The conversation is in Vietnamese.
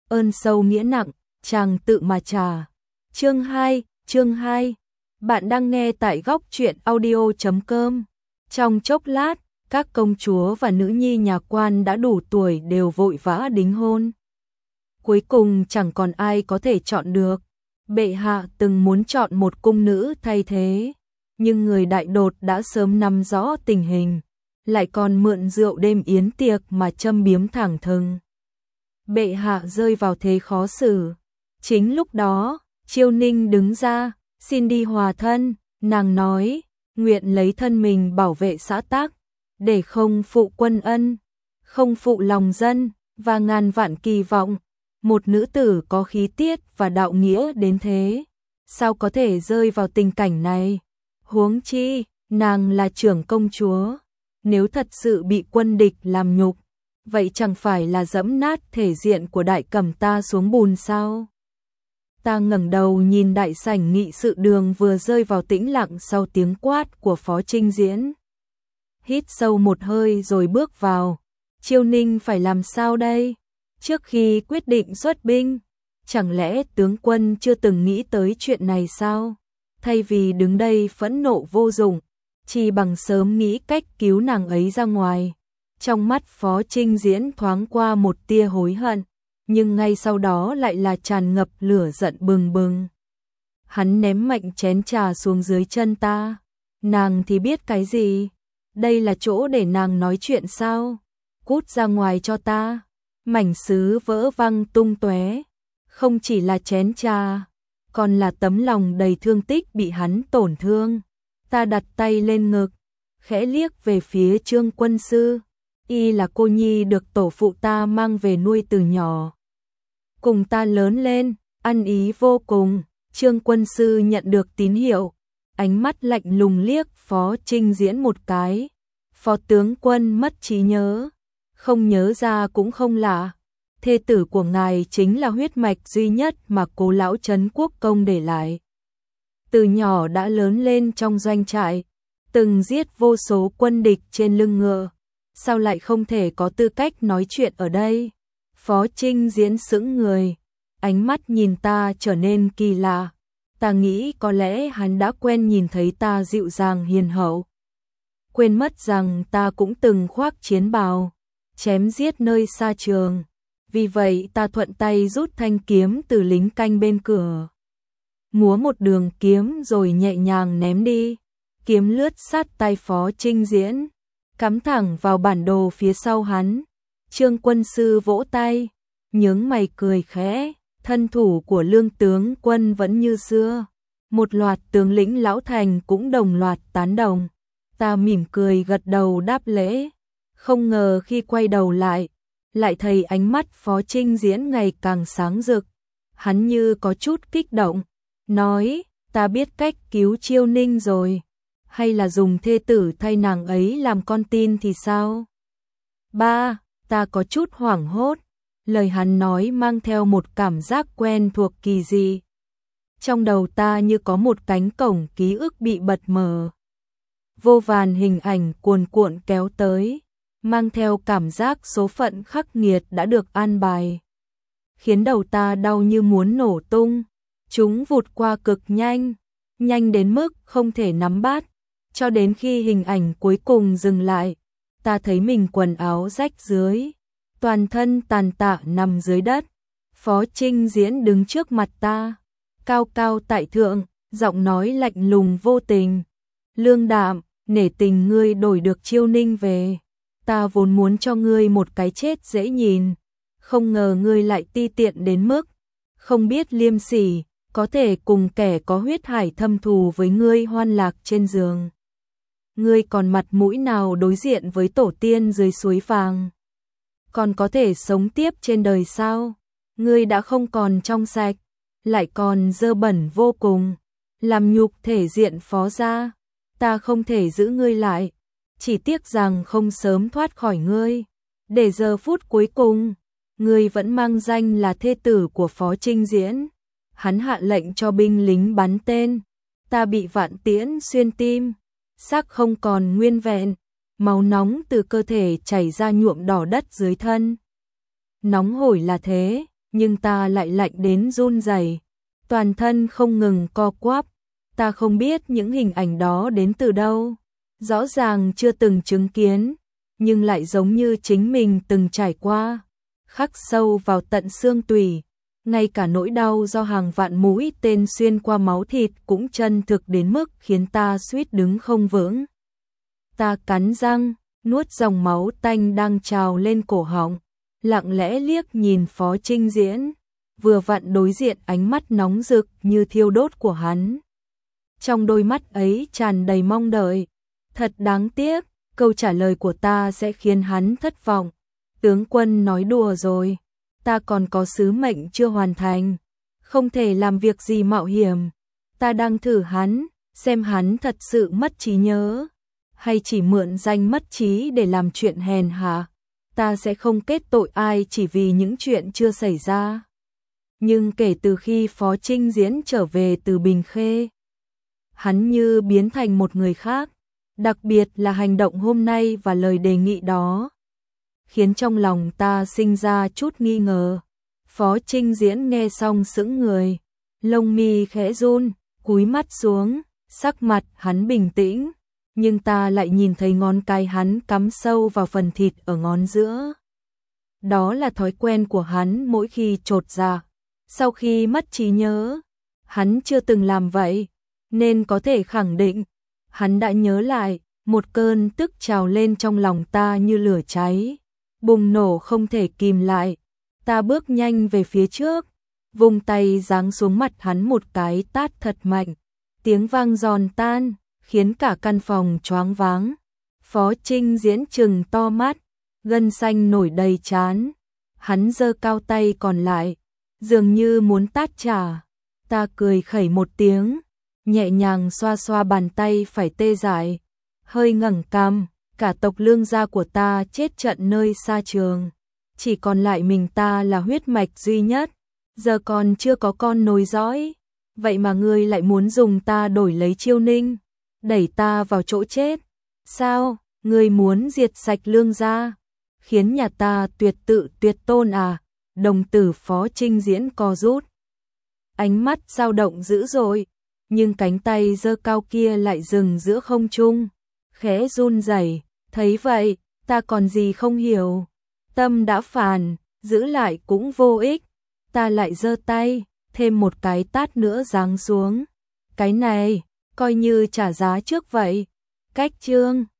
ơn sâu nghĩa nặng, chàng tự mà trả. Chương 2, bạn đang nghe tại góc truyện audio.com. Trong chốc lát, các công chúa và nữ nhi nhà quan đã đủ tuổi đều vội vã đính hôn. Cuối cùng chẳng còn ai có thể chọn được. Bệ hạ từng muốn chọn một cung nữ thay thế, nhưng người đại đột đã sớm nắm rõ tình hình, lại còn mượn rượu đêm yến tiệc mà châm biếm thẳng thừng. Bệ hạ rơi vào thế khó xử. Chính lúc đó, Chiêu Ninh đứng ra, xin đi hòa thân, nàng nói, nguyện lấy thân mình bảo vệ xã tắc, để không phụ quân ân, không phụ lòng dân, và ngàn vạn kỳ vọng. Một nữ tử có khí tiết và đạo nghĩa đến thế, sao có thể rơi vào tình cảnh này? Huống chi, nàng là trưởng công chúa, nếu thật sự bị quân địch làm nhục, vậy chẳng phải là dẫm nát thể diện của đại cẩm ta xuống bùn sao? Ta ngẩng đầu nhìn đại sảnh nghị sự đường vừa rơi vào tĩnh lặng sau tiếng quát của Phó Trinh Diễn. Hít sâu một hơi rồi bước vào. Chiêu Ninh phải làm sao đây? Trước khi quyết định xuất binh, chẳng lẽ tướng quân chưa từng nghĩ tới chuyện này sao? Thay vì đứng đây phẫn nộ vô dụng, chỉ bằng sớm nghĩ cách cứu nàng ấy ra ngoài. Trong mắt Phó Trinh Diễn thoáng qua một tia hối hận, nhưng ngay sau đó lại là tràn ngập lửa giận bừng bừng. Hắn ném mạnh chén trà xuống dưới chân ta. Nàng thì biết cái gì? Đây là chỗ để nàng nói chuyện sao? Cút ra ngoài cho ta. Mảnh sứ vỡ văng tung tóe, không chỉ là chén trà, còn là tấm lòng đầy thương tích bị hắn tổn thương. Ta đặt tay lên ngực, khẽ liếc về phía Trương quân sư, y là cô nhi được tổ phụ ta mang về nuôi từ nhỏ. Cùng ta lớn lên, ăn ý vô cùng. Trương quân sư nhận được tín hiệu, ánh mắt lạnh lùng liếc Phó Trinh Diễn một cái. Phó tướng quân mất trí nhớ, không nhớ ra cũng không lạ. Thê tử của ngài chính là huyết mạch duy nhất mà cố lão Trấn Quốc công để lại. Từ nhỏ đã lớn lên trong doanh trại, từng giết vô số quân địch trên lưng ngựa, sao lại không thể có tư cách nói chuyện ở đây? Phó Trinh Diễn sững người, ánh mắt nhìn ta trở nên kỳ lạ. Ta nghĩ có lẽ hắn đã quen nhìn thấy ta dịu dàng hiền hậu, quên mất rằng ta cũng từng khoác chiến bào, chém giết nơi xa trường. Vì vậy ta thuận tay rút thanh kiếm từ lính canh bên cửa, múa một đường kiếm rồi nhẹ nhàng ném đi. Kiếm lướt sát tay Phó Trinh Diễn, cắm thẳng vào bản đồ phía sau hắn. Trương quân sư vỗ tay, nhướng mày cười khẽ, thân thủ của Lương tướng quân vẫn như xưa. Một loạt tướng lĩnh lão thành cũng đồng loạt tán đồng. Ta mỉm cười gật đầu đáp lễ, không ngờ khi quay đầu lại thấy ánh mắt Phó Trinh Diễn ngày càng sáng rực. Hắn như có chút kích động, nói, ta biết cách cứu Chiêu Ninh rồi, hay là dùng thê tử thay nàng ấy làm con tin thì sao? Ba, ta có chút hoảng hốt, lời hắn nói mang theo một cảm giác quen thuộc kỳ dị. Trong đầu ta như có một cánh cổng ký ức bị bật mở. Vô vàn hình ảnh cuồn cuộn kéo tới, mang theo cảm giác số phận khắc nghiệt đã được an bài, khiến đầu ta đau như muốn nổ tung. Chúng vụt qua cực nhanh, nhanh đến mức không thể nắm bắt, cho đến khi hình ảnh cuối cùng dừng lại, ta thấy mình quần áo rách rưới, toàn thân tàn tạ nằm dưới đất. Phó Trinh Diễn đứng trước mặt ta, cao cao tại thượng, giọng nói lạnh lùng vô tình. Lương Đạm, nể tình ngươi đổi được Chiêu Ninh về, ta vốn muốn cho ngươi một cái chết dễ nhìn, không ngờ ngươi lại ti tiện đến mức không biết liêm sỉ, có thể cùng kẻ có huyết hải thâm thù với ngươi hoan lạc trên giường. Ngươi còn mặt mũi nào đối diện với tổ tiên dưới suối vàng? Còn có thể sống tiếp trên đời sao? Ngươi đã không còn trong sạch, lại còn dơ bẩn vô cùng, làm nhục thể diện Phó gia. Ta không thể giữ ngươi lại, chỉ tiếc rằng không sớm thoát khỏi ngươi. Để giờ phút cuối cùng, ngươi vẫn mang danh là thê tử của Phó Trinh Diễn. Hắn hạ lệnh cho binh lính bắn tên, ta bị vạn tiễn xuyên tim, xác không còn nguyên vẹn, máu nóng từ cơ thể chảy ra nhuộm đỏ đất dưới thân. Nóng hổi là thế, nhưng ta lại lạnh đến run rẩy, toàn thân không ngừng co quắp. Ta không biết những hình ảnh đó đến từ đâu, rõ ràng chưa từng chứng kiến, nhưng lại giống như chính mình từng trải qua, khắc sâu vào tận xương tủy. Ngay cả nỗi đau do hàng vạn mũi tên xuyên qua máu thịt cũng chân thực đến mức khiến ta suýt đứng không vững. Ta cắn răng, nuốt dòng máu tanh đang trào lên cổ họng, lặng lẽ liếc nhìn Phó Trinh Diễn, vừa vặn đối diện ánh mắt nóng rực như thiêu đốt của hắn. Trong đôi mắt ấy tràn đầy mong đợi. Thật đáng tiếc, câu trả lời của ta sẽ khiến hắn thất vọng. Tướng quân nói đùa rồi, ta còn có sứ mệnh chưa hoàn thành, không thể làm việc gì mạo hiểm. Ta đang thử hắn, xem hắn thật sự mất trí nhớ, hay chỉ mượn danh mất trí để làm chuyện hèn hạ. Ta sẽ không kết tội ai chỉ vì những chuyện chưa xảy ra. Nhưng kể từ khi Phó Trinh Diễn trở về từ Bình Khê, hắn như biến thành một người khác, đặc biệt là hành động hôm nay và lời đề nghị đó, khiến trong lòng ta sinh ra chút nghi ngờ. Phó Trinh Diễn nghe xong sững người, lông mi khẽ run, cúi mắt xuống, sắc mặt hắn bình tĩnh, nhưng ta lại nhìn thấy ngón cái hắn cắm sâu vào phần thịt ở ngón giữa. Đó là thói quen của hắn mỗi khi chột dạ. Sau khi mất trí nhớ, hắn chưa từng làm vậy, nên có thể khẳng định, hắn đã nhớ lại. Một cơn tức trào lên trong lòng ta như lửa cháy, bùng nổ không thể kìm lại. Ta bước nhanh về phía trước, vung tay giáng xuống mặt hắn một cái tát thật mạnh, tiếng vang giòn tan, khiến cả căn phòng choáng váng. Phó Trinh Diễn trừng to mắt, gân xanh nổi đầy trán, hắn giơ cao tay còn lại, dường như muốn tát trả. Ta cười khẩy một tiếng, nhẹ nhàng xoa xoa bàn tay phải tê dại, hơi ngẩng cằm. Cả tộc Lương gia của ta chết trận nơi xa trường, chỉ còn lại mình ta là huyết mạch duy nhất, giờ còn chưa có con nối dõi, vậy mà ngươi lại muốn dùng ta đổi lấy Chiêu Ninh, đẩy ta vào chỗ chết. Sao, ngươi muốn diệt sạch Lương gia, khiến nhà ta tuyệt tự tuyệt tôn à? Đồng tử Phó Trinh Diễn co rút, ánh mắt dao động dữ dội, nhưng cánh tay giơ cao kia lại dừng giữa không trung, khẽ run rẩy. Thấy vậy, ta còn gì không hiểu, tâm đã phản, giữ lại cũng vô ích. Ta lại giơ tay, thêm một cái tát nữa giáng xuống. Cái này, coi như trả giá trước vậy. Cách chương